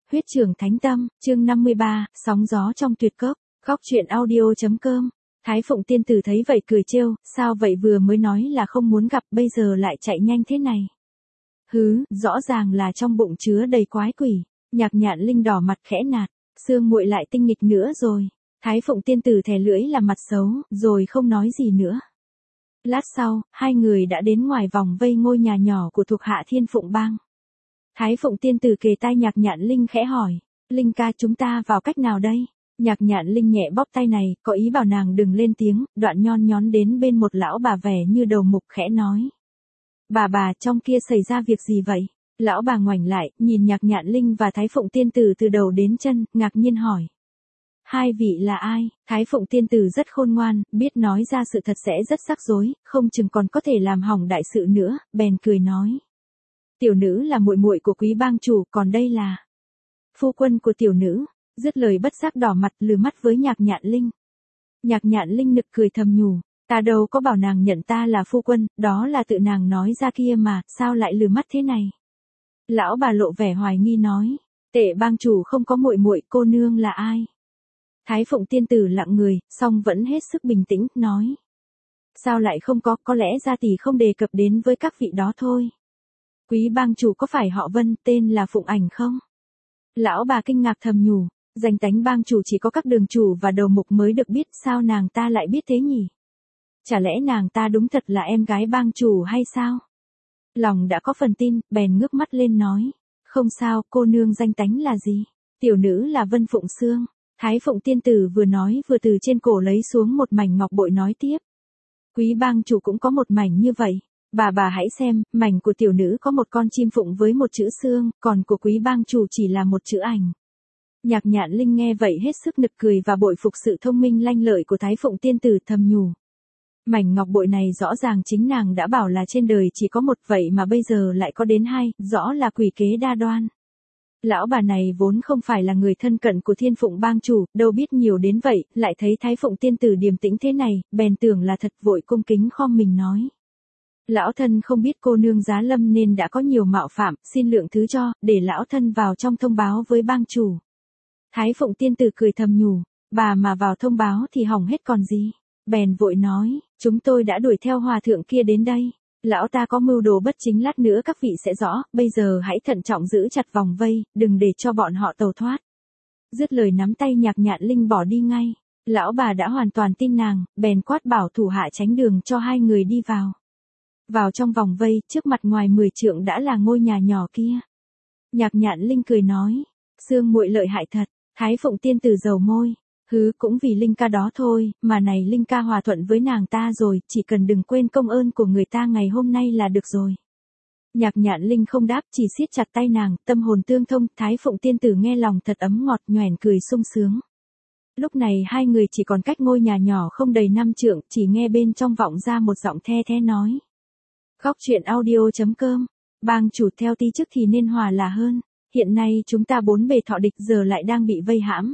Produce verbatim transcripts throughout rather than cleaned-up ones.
Huyết Trưởng Thánh Tâm, chương năm mươi ba, sóng gió trong tuyệt cốc, góc truyện audio.com. Thái Phụng Tiên Tử thấy vậy cười trêu, sao vậy vừa mới nói là không muốn gặp bây giờ lại chạy nhanh thế này. Hứ, rõ ràng là trong bụng chứa đầy quái quỷ. Nhạc Nhạn Linh đỏ mặt khẽ nạt, Sương Muội lại tinh nghịch nữa rồi. Thái Phụng Tiên Tử thè lưỡi làm mặt xấu, rồi không nói gì nữa. Lát sau, hai người đã đến ngoài vòng vây ngôi nhà nhỏ của thuộc hạ Thiên Phụng Bang. Thái Phụng Tiên Tử kề tai Nhạc Nhạn Linh khẽ hỏi, Linh ca chúng ta vào cách nào đây? Nhạc Nhạn Linh nhẹ bóp tay này, có ý bảo nàng đừng lên tiếng, đoạn nhon nhón đến bên một lão bà vẻ như đầu mục khẽ nói. Bà bà, trong kia xảy ra việc gì vậy? Lão bà ngoảnh lại, nhìn Nhạc Nhạn Linh và Thái Phụng Tiên Tử từ đầu đến chân, ngạc nhiên hỏi. Hai vị là ai? Thái Phụng Tiên Tử rất khôn ngoan, biết nói ra sự thật sẽ rất rắc rối, không chừng còn có thể làm hỏng đại sự nữa, bèn cười nói. Tiểu nữ là muội muội của Quý bang chủ, còn đây là phu quân của tiểu nữ. Dứt lời bất giác đỏ mặt lừ mắt với Nhạc Nhạn Linh. Nhạc Nhạn Linh nực cười thầm nhủ, ta đâu có bảo nàng nhận ta là phu quân, đó là tự nàng nói ra kia mà, sao lại lừ mắt thế này? Lão bà lộ vẻ hoài nghi nói, Tệ bang chủ không có muội muội, cô nương là ai? Thái Phụng Tiên Tử lặng người, song vẫn hết sức bình tĩnh, nói. Sao lại không có, có lẽ gia tỷ không đề cập đến với các vị đó thôi. Quý bang chủ có phải họ Vân, tên là Phụng Ảnh không? Lão bà kinh ngạc thầm nhủ, danh tánh bang chủ chỉ có các đường chủ và đầu mục mới được biết, sao nàng ta lại biết thế nhỉ? Chả lẽ nàng ta đúng thật là em gái bang chủ hay sao? Lòng đã có phần tin, bèn ngước mắt lên nói, không sao, cô nương danh tánh là gì? Tiểu nữ là Vân Phụng Sương. Thái Phụng Tiên Tử vừa nói vừa từ trên cổ lấy xuống một mảnh ngọc bội nói tiếp. Quý bang chủ cũng có một mảnh như vậy. Bà bà hãy xem, mảnh của tiểu nữ có một con chim phụng với một chữ Sương, còn của quý bang chủ chỉ là một chữ Ảnh. Nhạc Nhạn Linh nghe vậy hết sức nực cười và bội phục sự thông minh lanh lợi của Thái Phụng Tiên Tử thầm nhủ. Mảnh ngọc bội này rõ ràng chính nàng đã bảo là trên đời chỉ có một, vậy mà bây giờ lại có đến hai, rõ là quỷ kế đa đoan. Lão bà này vốn không phải là người thân cận của Thiên Phụng bang chủ, đâu biết nhiều đến vậy, lại thấy Thái Phụng Tiên Tử điềm tĩnh thế này, bèn tưởng là thật, vội cung kính khom mình nói. Lão thân không biết cô nương giá lâm nên đã có nhiều mạo phạm, xin lượng thứ cho, để lão thân vào trong thông báo với bang chủ. Thái Phụng Tiên Tử cười thầm nhủ, bà mà vào thông báo thì hỏng hết còn gì. Bèn vội nói, chúng tôi đã đuổi theo hòa thượng kia đến đây. Lão ta có mưu đồ bất chính, lát nữa các vị sẽ rõ, bây giờ hãy thận trọng giữ chặt vòng vây, đừng để cho bọn họ tẩu thoát. Dứt lời nắm tay Nhạc Nhạn Linh bỏ đi ngay. Lão bà đã hoàn toàn tin nàng, bèn quát bảo thủ hạ tránh đường cho hai người đi vào. Vào trong vòng vây, trước mặt ngoài mười trượng đã là ngôi nhà nhỏ kia. Nhạc Nhạn Linh cười nói, Sương muội lợi hại thật. Thái Phụng Tiên Tử dầu môi, hứ cũng vì Linh ca đó thôi, mà này Linh ca hòa thuận với nàng ta rồi, chỉ cần đừng quên công ơn của người ta ngày hôm nay là được rồi. Nhạc Nhạn Linh không đáp, chỉ siết chặt tay nàng, tâm hồn tương thông. Thái Phụng Tiên Tử nghe lòng thật ấm ngọt, nhoẻn cười sung sướng. Lúc này hai người chỉ còn cách ngôi nhà nhỏ không đầy năm trượng, chỉ nghe bên trong vọng ra một giọng the thé nói. Góc truyện audio.com, bang chủ theo ti chức thì nên hòa là hơn, hiện nay chúng ta bốn bề thọ địch giờ lại đang bị vây hãm.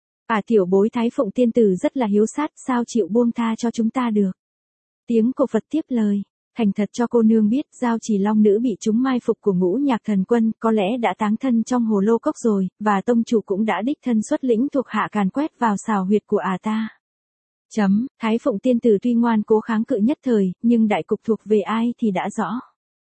À tiểu bối Thái Phụng Tiên Tử rất là hiếu sát, sao chịu buông tha cho chúng ta được. Tiếng cổ Phật tiếp lời, thành thật cho cô nương biết, Giao Chỉ Long nữ bị chúng mai phục của Ngũ Nhạc Thần Quân, có lẽ đã táng thân trong hồ lô cốc rồi, và tông chủ cũng đã đích thân xuất lĩnh thuộc hạ càn quét vào xào huyệt của à ta. Chấm, Thái Phụng Tiên Tử tuy ngoan cố kháng cự nhất thời, nhưng đại cục thuộc về ai thì đã rõ.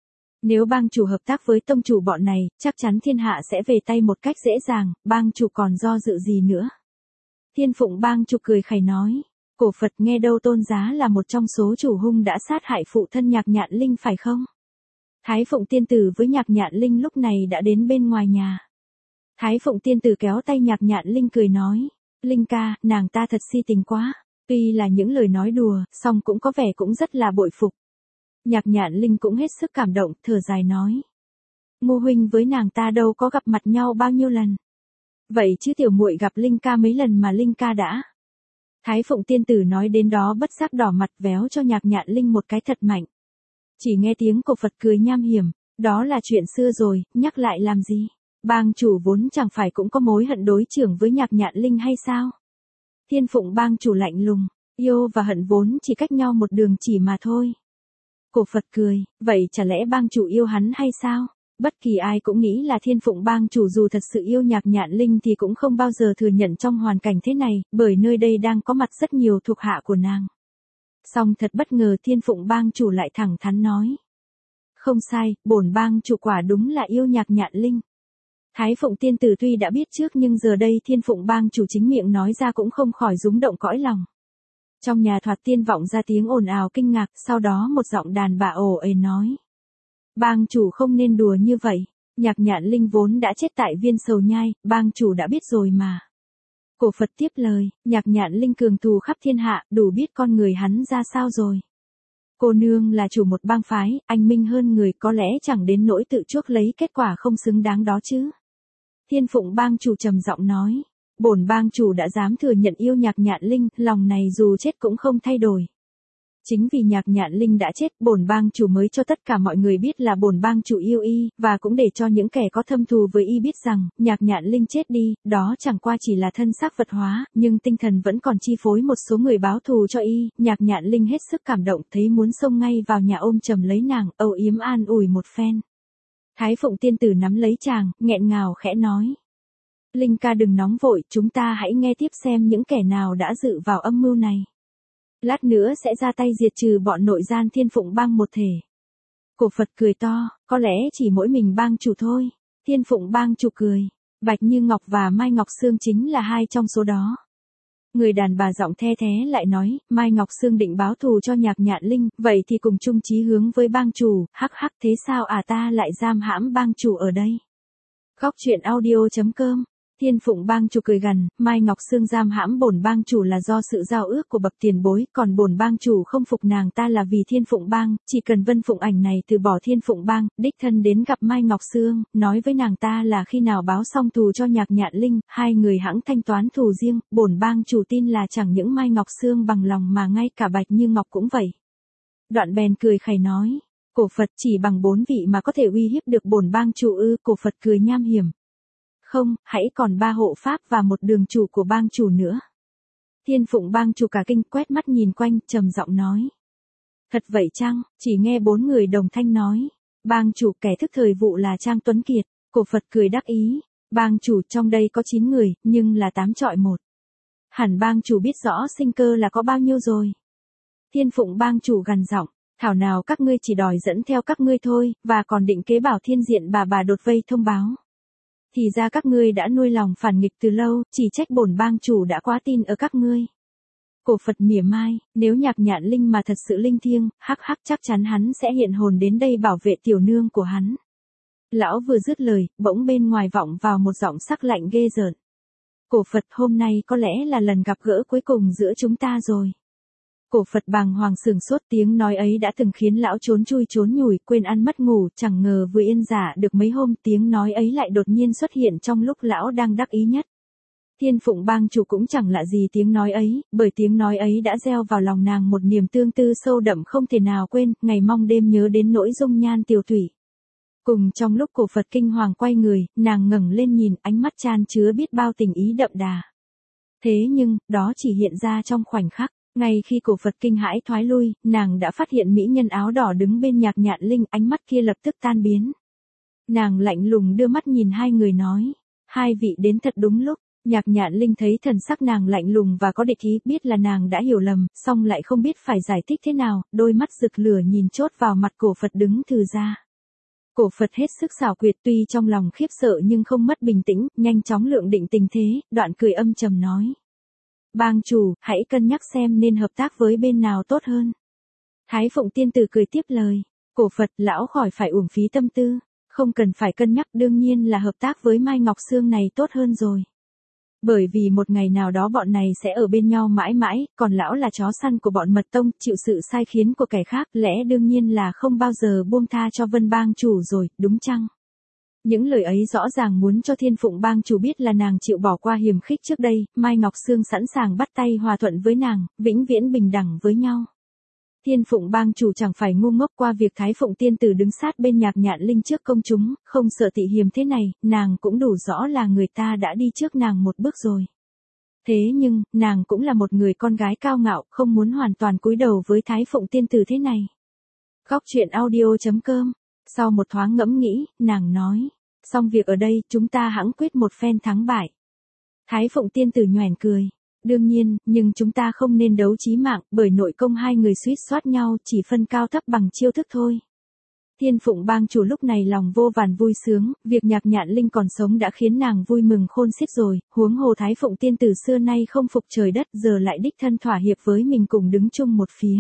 Nếu bang chủ hợp tác với tông chủ bọn này, chắc chắn thiên hạ sẽ về tay một cách dễ dàng, bang chủ còn do dự gì nữa. Thiên Phụng bang chủ cười khẩy nói, cổ Phật nghe đâu tôn giá là một trong số chủ hung đã sát hại phụ thân Nhạc Nhạn Linh phải không? Thái Phụng Tiên Tử với Nhạc Nhạn Linh lúc này đã đến bên ngoài nhà. Thái Phụng Tiên Tử kéo tay Nhạc Nhạn Linh cười nói, Linh ca, nàng ta thật si tình quá. Tuy là những lời nói đùa, song cũng có vẻ cũng rất là bội phục. Nhạc Nhạn Linh cũng hết sức cảm động, thở dài nói. Ngô huynh với nàng ta đâu có gặp mặt nhau bao nhiêu lần. Vậy chứ tiểu muội gặp Linh ca mấy lần mà Linh ca đã. Thái Phụng Tiên Tử nói đến đó bất giác đỏ mặt véo cho Nhạc Nhạn Linh một cái thật mạnh. Chỉ nghe tiếng cổ Phật cười nham hiểm, đó là chuyện xưa rồi, nhắc lại làm gì. Bang chủ vốn chẳng phải cũng có mối hận đối chưởng với Nhạc Nhạn Linh hay sao? Thiên Phụng bang chủ lạnh lùng, yêu và hận vốn chỉ cách nhau một đường chỉ mà thôi. Cổ Phật cười, vậy chả lẽ bang chủ yêu hắn hay sao? Bất kỳ ai cũng nghĩ là Thiên Phụng Bang chủ dù thật sự yêu Nhạc Nhạn Linh thì cũng không bao giờ thừa nhận trong hoàn cảnh thế này, bởi nơi đây đang có mặt rất nhiều thuộc hạ của nàng. Song thật bất ngờ Thiên Phụng Bang chủ lại thẳng thắn nói. Không sai, bổn bang chủ quả đúng là yêu Nhạc Nhạn Linh. Thái Phụng tiên tử tuy đã biết trước nhưng giờ đây Thiên Phụng Bang chủ chính miệng nói ra cũng không khỏi rúng động cõi lòng. Trong nhà thoạt tiên vọng ra tiếng ồn ào kinh ngạc, sau đó một giọng đàn bà ồ ề nói. Bang chủ không nên đùa như vậy, Nhạc Nhạn Linh vốn đã chết tại viên sầu nhai, bang chủ đã biết rồi mà. Cổ Phật tiếp lời, Nhạc Nhạn Linh cường thù khắp thiên hạ, đủ biết con người hắn ra sao rồi. Cô nương là chủ một bang phái, anh minh hơn người có lẽ chẳng đến nỗi tự chuốc lấy kết quả không xứng đáng đó chứ. Thiên Phụng Bang chủ trầm giọng nói, bổn bang chủ đã dám thừa nhận yêu Nhạc Nhạn Linh, lòng này dù chết cũng không thay đổi. Chính vì Nhạc Nhạn Linh đã chết, bổn bang chủ mới cho tất cả mọi người biết là bổn bang chủ yêu y, và cũng để cho những kẻ có thâm thù với y biết rằng, Nhạc Nhạn Linh chết đi, đó chẳng qua chỉ là thân xác vật hóa, nhưng tinh thần vẫn còn chi phối một số người báo thù cho y. Nhạc Nhạn Linh hết sức cảm động, thấy muốn xông ngay vào nhà ôm chầm lấy nàng, âu yếm an ủi một phen. Thái Phụng tiên tử nắm lấy chàng, nghẹn ngào khẽ nói. Linh ca đừng nóng vội, chúng ta hãy nghe tiếp xem những kẻ nào đã dự vào âm mưu này. Lát nữa sẽ ra tay diệt trừ bọn nội gian Thiên Phụng Bang một thể. Cổ Phật cười to, có lẽ chỉ mỗi mình bang chủ thôi. Thiên Phụng Bang chủ cười, Bạch Như Ngọc và Mai Ngọc Sương chính là hai trong số đó. Người đàn bà giọng the thé lại nói, Mai Ngọc Sương định báo thù cho Nhạc Nhạn Linh, vậy thì cùng chung chí hướng với bang chủ, hắc hắc thế sao à ta lại giam hãm bang chủ ở đây. Góc truyện audio chấm com. Thiên Phụng Bang chủ cười gằn, Mai Ngọc Sương giam hãm bổn bang chủ là do sự giao ước của bậc tiền bối, còn bổn bang chủ không phục nàng ta là vì Thiên Phụng Bang, chỉ cần Vân Phụng Ảnh này từ bỏ Thiên Phụng Bang, đích thân đến gặp Mai Ngọc Sương, nói với nàng ta là khi nào báo xong thù cho Nhạc Nhạn Linh, hai người hãng thanh toán thù riêng, bổn bang chủ tin là chẳng những Mai Ngọc Sương bằng lòng mà ngay cả Bạch Như Ngọc cũng vậy. Đoạn bèn cười khẩy nói, Cổ Phật chỉ bằng bốn vị mà có thể uy hiếp được bổn bang chủ ư? Cổ Phật cười nham hiểm. Không, hãy còn ba hộ pháp và một đường chủ của bang chủ nữa. Thiên Phụng Bang chủ cả kinh quét mắt nhìn quanh, trầm giọng nói. Thật vậy chăng? Chỉ nghe bốn người đồng thanh nói. Bang chủ kẻ thức thời vụ là Trang Tuấn Kiệt. Cổ Phật cười đắc ý. Bang chủ trong đây có chín người, nhưng là tám chọi một. Hẳn bang chủ biết rõ sinh cơ là có bao nhiêu rồi. Thiên Phụng Bang chủ gằn giọng. Thảo nào các ngươi chỉ đòi dẫn theo các ngươi thôi, và còn định kế bảo thiên diện bà bà đột vây thông báo. Thì ra các ngươi đã nuôi lòng phản nghịch từ lâu, chỉ trách bổn bang chủ đã quá tin ở các ngươi. Cổ Phật mỉa mai, nếu Nhạc Nhạn Linh mà thật sự linh thiêng, hắc hắc chắc chắn hắn sẽ hiện hồn đến đây bảo vệ tiểu nương của hắn. Lão vừa dứt lời, bỗng bên ngoài vọng vào một giọng sắc lạnh ghê rợn. Cổ Phật, hôm nay có lẽ là lần gặp gỡ cuối cùng giữa chúng ta rồi. Cổ Phật bàng hoàng sửng sốt, tiếng nói ấy đã từng khiến lão trốn chui trốn nhủi, quên ăn mất ngủ, chẳng ngờ vừa yên giả được mấy hôm, tiếng nói ấy lại đột nhiên xuất hiện trong lúc lão đang đắc ý nhất. Thiên Phụng Bang chủ cũng chẳng lạ gì tiếng nói ấy, bởi tiếng nói ấy đã gieo vào lòng nàng một niềm tương tư sâu đậm không thể nào quên, ngày mong đêm nhớ đến nỗi dung nhan tiều tụy. Cùng trong lúc Cổ Phật kinh hoàng quay người, nàng ngẩng lên nhìn, ánh mắt chan chứa biết bao tình ý đậm đà. Thế nhưng, đó chỉ hiện ra trong khoảnh khắc. Ngay khi Cổ Phật kinh hãi thoái lui, nàng đã phát hiện mỹ nhân áo đỏ đứng bên Nhạc Nhạn Linh, ánh mắt kia lập tức tan biến. Nàng lạnh lùng đưa mắt nhìn hai người nói, hai vị đến thật đúng lúc. Nhạc Nhạn Linh thấy thần sắc nàng lạnh lùng và có địch ý, biết là nàng đã hiểu lầm, song lại không biết phải giải thích thế nào, đôi mắt rực lửa nhìn chốt vào mặt Cổ Phật đứng thừ ra. Cổ Phật hết sức xảo quyệt, tuy trong lòng khiếp sợ nhưng không mất bình tĩnh, nhanh chóng lượng định tình thế, đoạn cười âm trầm nói. Bang chủ, hãy cân nhắc xem nên hợp tác với bên nào tốt hơn. Thái Phụng tiên tử cười tiếp lời. Cổ Phật, lão khỏi phải uổng phí tâm tư. Không cần phải cân nhắc, đương nhiên là hợp tác với Mai Ngọc Sương này tốt hơn rồi. Bởi vì một ngày nào đó bọn này sẽ ở bên nhau mãi mãi, còn lão là chó săn của bọn mật tông, chịu sự sai khiến của kẻ khác, lẽ đương nhiên là không bao giờ buông tha cho Vân bang chủ rồi, đúng chăng? Những lời ấy rõ ràng muốn cho Thiên Phụng Bang chủ biết là nàng chịu bỏ qua hiềm khích trước đây, Mai Ngọc Sương sẵn sàng bắt tay hòa thuận với nàng, vĩnh viễn bình đẳng với nhau. Thiên Phụng Bang chủ chẳng phải ngu ngốc qua việc Thái Phụng tiên tử đứng sát bên Nhạc Nhạn Linh trước công chúng, không sợ tị hiềm thế này, nàng cũng đủ rõ là người ta đã đi trước nàng một bước rồi. Thế nhưng, nàng cũng là một người con gái cao ngạo, không muốn hoàn toàn cúi đầu với Thái Phụng tiên tử thế này. Góc truyện audio chấm com Sau một thoáng ngẫm nghĩ, nàng nói, xong việc ở đây, chúng ta hẵng quyết một phen thắng bại. Thái Phụng tiên tử nhoẻn cười, đương nhiên, nhưng chúng ta không nên đấu chí mạng, bởi nội công hai người suýt soát nhau, chỉ phân cao thấp bằng chiêu thức thôi. Thiên Phụng bang chủ lúc này lòng vô vàn vui sướng, việc Nhạc Nhạn Linh còn sống đã khiến nàng vui mừng khôn xiết rồi, huống hồ Thái Phụng tiên tử xưa nay không phục trời đất, giờ lại đích thân thỏa hiệp với mình cùng đứng chung một phía.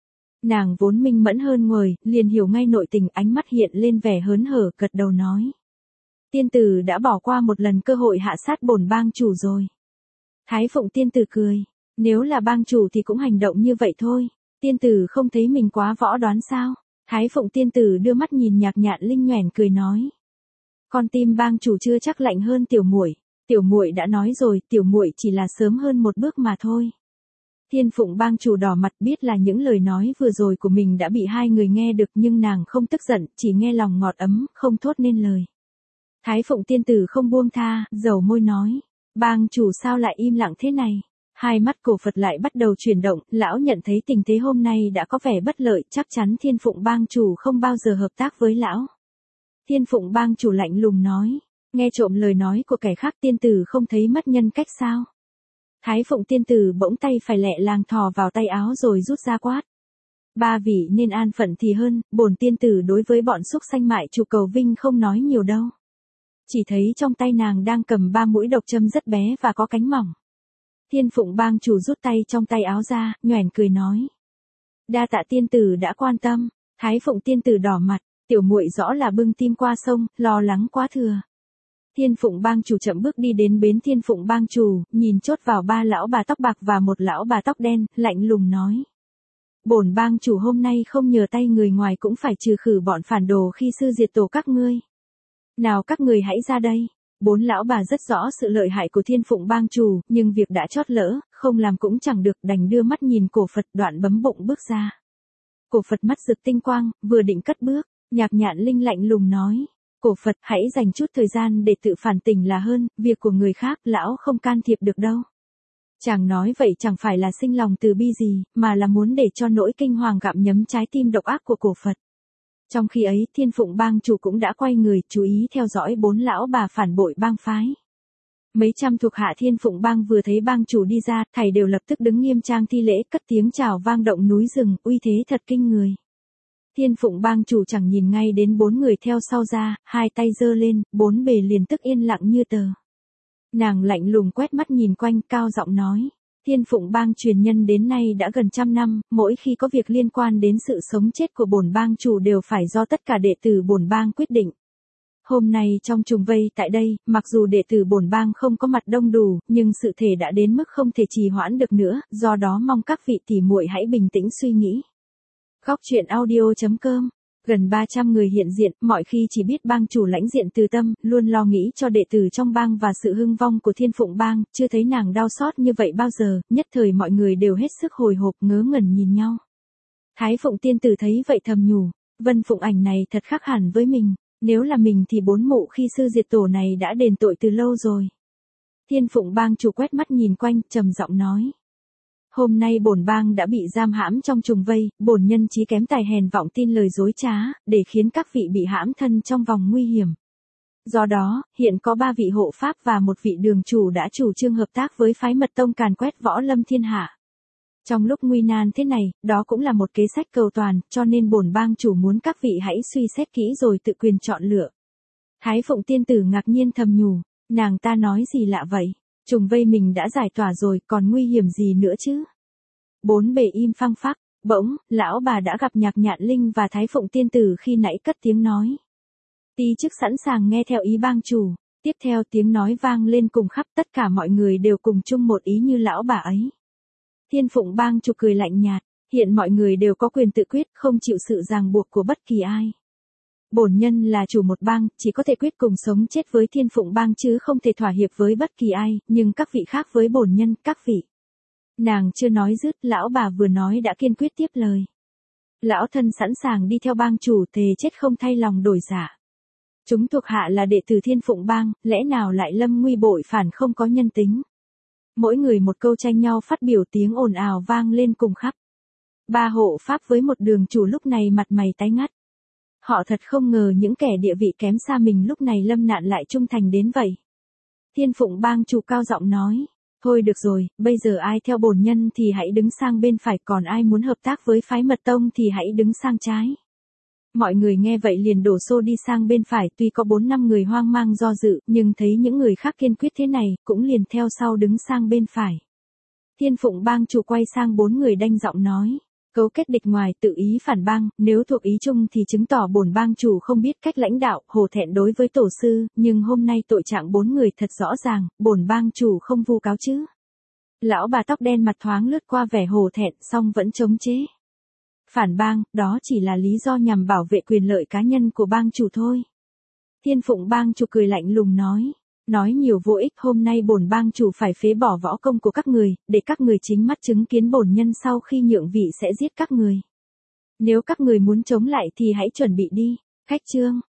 Nàng vốn minh mẫn hơn người, liền hiểu ngay nội tình, ánh mắt hiện lên vẻ hớn hở, gật đầu nói. Tiên tử đã bỏ qua một lần cơ hội hạ sát bổn bang chủ rồi. Thái Phụng tiên tử cười, nếu là bang chủ thì cũng hành động như vậy thôi, tiên tử không thấy mình quá võ đoán sao? Thái Phụng tiên tử đưa mắt nhìn Nhạc Nhạn Linh nhoẻn cười nói. Con tim bang chủ chưa chắc lạnh hơn tiểu muội, tiểu muội đã nói rồi, tiểu muội chỉ là sớm hơn một bước mà thôi. Thiên Phụng bang chủ đỏ mặt, biết là những lời nói vừa rồi của mình đã bị hai người nghe được, nhưng nàng không tức giận, chỉ nghe lòng ngọt ấm, không thốt nên lời. Thái Phụng tiên tử không buông tha, dầu môi nói, bang chủ sao lại im lặng thế này? Hai mắt Cổ Phật lại bắt đầu chuyển động, lão nhận thấy tình thế hôm nay đã có vẻ bất lợi, chắc chắn Thiên Phụng bang chủ không bao giờ hợp tác với lão. Thiên Phụng bang chủ lạnh lùng nói, nghe trộm lời nói của kẻ khác tiên tử không thấy mất nhân cách sao? Thái Phụng tiên tử bỗng tay phải lẹ làng thò vào tay áo rồi rút ra quát. Ba vị nên an phận thì hơn, bổn tiên tử đối với bọn xúc sanh mại chủ cầu vinh không nói nhiều đâu. Chỉ thấy trong tay nàng đang cầm ba mũi độc châm rất bé và có cánh mỏng. Thiên Phụng bang chủ rút tay trong tay áo ra, nhoẻn cười nói. Đa tạ tiên tử đã quan tâm. Thái Phụng tiên tử đỏ mặt, tiểu muội rõ là bưng tim qua sông, lo lắng quá thừa. Thiên Phụng bang chủ chậm bước đi đến bến Thiên Phụng bang chủ, nhìn chốt vào ba lão bà tóc bạc và một lão bà tóc đen, lạnh lùng nói. Bổn bang chủ hôm nay không nhờ tay người ngoài cũng phải trừ khử bọn phản đồ khi sư diệt tổ các ngươi. Nào các người hãy ra đây. Bốn lão bà rất rõ sự lợi hại của Thiên Phụng bang chủ, nhưng việc đã chót lỡ, không làm cũng chẳng được, đành đưa mắt nhìn Cổ Phật, đoạn bấm bụng bước ra. Cổ Phật mắt rực tinh quang, vừa định cất bước, Nhạc Nhạn Linh lạnh lùng nói. Cổ Phật hãy dành chút thời gian để tự phản tỉnh là hơn, việc của người khác lão không can thiệp được đâu. Chàng nói vậy chẳng phải là sinh lòng từ bi gì, mà là muốn để cho nỗi kinh hoàng gặm nhấm trái tim độc ác của Cổ Phật. Trong khi ấy, Thiên Phụng bang chủ cũng đã quay người, chú ý theo dõi bốn lão bà phản bội bang phái. Mấy trăm thuộc hạ Thiên Phụng bang vừa thấy bang chủ đi ra, thảy đều lập tức đứng nghiêm trang thi lễ, cất tiếng chào vang động núi rừng, uy thế thật kinh người. Thiên Phụng bang chủ chẳng nhìn ngay đến bốn người theo sau ra, hai tay giơ lên, bốn bề liền tức yên lặng như tờ. Nàng lạnh lùng quét mắt nhìn quanh, cao giọng nói. Thiên Phụng bang truyền nhân đến nay đã gần trăm năm, mỗi khi có việc liên quan đến sự sống chết của bổn bang chủ đều phải do tất cả đệ tử bổn bang quyết định. Hôm nay trong trùng vây tại đây, mặc dù đệ tử bổn bang không có mặt đông đủ, nhưng sự thể đã đến mức không thể trì hoãn được nữa, do đó mong các vị tỷ muội hãy bình tĩnh suy nghĩ. Góc truyện audio chấm com. Gần ba trăm người hiện diện, mọi khi chỉ biết bang chủ lãnh diện từ tâm, luôn lo nghĩ cho đệ tử trong bang và sự hưng vong của Thiên Phụng bang, chưa thấy nàng đau xót như vậy bao giờ, nhất thời mọi người đều hết sức hồi hộp ngớ ngẩn nhìn nhau. Thái Phụng tiên tử thấy vậy thầm nhủ, Vân Phụng ảnh này thật khác hẳn với mình, nếu là mình thì bốn mụ khi sư diệt tổ này đã đền tội từ lâu rồi. Thiên Phụng bang chủ quét mắt nhìn quanh, trầm giọng nói. Hôm nay bổn bang đã bị giam hãm trong trùng vây, bổn nhân trí kém tài hèn vọng tin lời dối trá, để khiến các vị bị hãm thân trong vòng nguy hiểm. Do đó, hiện có ba vị hộ pháp và một vị đường chủ đã chủ trương hợp tác với phái mật tông càn quét võ lâm thiên hạ. Trong lúc nguy nan thế này, đó cũng là một kế sách cầu toàn, cho nên bổn bang chủ muốn các vị hãy suy xét kỹ rồi tự quyền chọn lựa. Thái Phụng tiên tử ngạc nhiên thầm nhủ, nàng ta nói gì lạ vậy? Trùng vây mình đã giải tỏa rồi, còn nguy hiểm gì nữa chứ? Bốn bề im phăng phắc, bỗng, lão bà đã gặp Nhạc Nhạn Linh và Thái Phụng tiên tử khi nãy cất tiếng nói. Ti chức sẵn sàng nghe theo ý bang chủ. Tiếp theo tiếng nói vang lên cùng khắp, tất cả mọi người đều cùng chung một ý như lão bà ấy. Thiên Phụng bang chủ cười lạnh nhạt, hiện mọi người đều có quyền tự quyết, không chịu sự ràng buộc của bất kỳ ai. Bổn nhân là chủ một bang, chỉ có thể quyết cùng sống chết với Thiên Phụng bang chứ không thể thỏa hiệp với bất kỳ ai, nhưng các vị khác với bổn nhân, các vị. Nàng chưa nói dứt, lão bà vừa nói đã kiên quyết tiếp lời. Lão thân sẵn sàng đi theo bang chủ, thề chết không thay lòng đổi dạ. Chúng thuộc hạ là đệ tử Thiên Phụng bang, lẽ nào lại lâm nguy bội phản không có nhân tính. Mỗi người một câu tranh nhau phát biểu, tiếng ồn ào vang lên cùng khắp. Ba hộ pháp với một đường chủ lúc này mặt mày tái ngắt. Họ thật không ngờ những kẻ địa vị kém xa mình lúc này lâm nạn lại trung thành đến vậy. Thiên Phụng Bang chủ cao giọng nói, thôi được rồi, bây giờ ai theo bổn nhân thì hãy đứng sang bên phải, còn ai muốn hợp tác với phái Mật Tông thì hãy đứng sang trái. Mọi người nghe vậy liền đổ xô đi sang bên phải, tuy có bốn năm người hoang mang do dự, nhưng thấy những người khác kiên quyết thế này, cũng liền theo sau đứng sang bên phải. Thiên Phụng Bang chủ quay sang bốn người đanh giọng nói, cấu kết địch ngoài, tự ý phản bang, nếu thuộc ý chung thì chứng tỏ bổn bang chủ không biết cách lãnh đạo, hổ thẹn đối với tổ sư, nhưng hôm nay tội trạng bốn người thật rõ ràng, bổn bang chủ không vu cáo chứ. Lão bà tóc đen mặt thoáng lướt qua vẻ hổ thẹn, song vẫn chống chế. Phản bang, đó chỉ là lý do nhằm bảo vệ quyền lợi cá nhân của bang chủ thôi. Thiên Phụng Bang chủ cười lạnh lùng nói, nói nhiều vô ích, hôm nay bổn bang chủ phải phế bỏ võ công của các người, để các người chính mắt chứng kiến bổn nhân sau khi nhượng vị sẽ giết các người. Nếu các người muốn chống lại thì hãy chuẩn bị đi. Khách trương.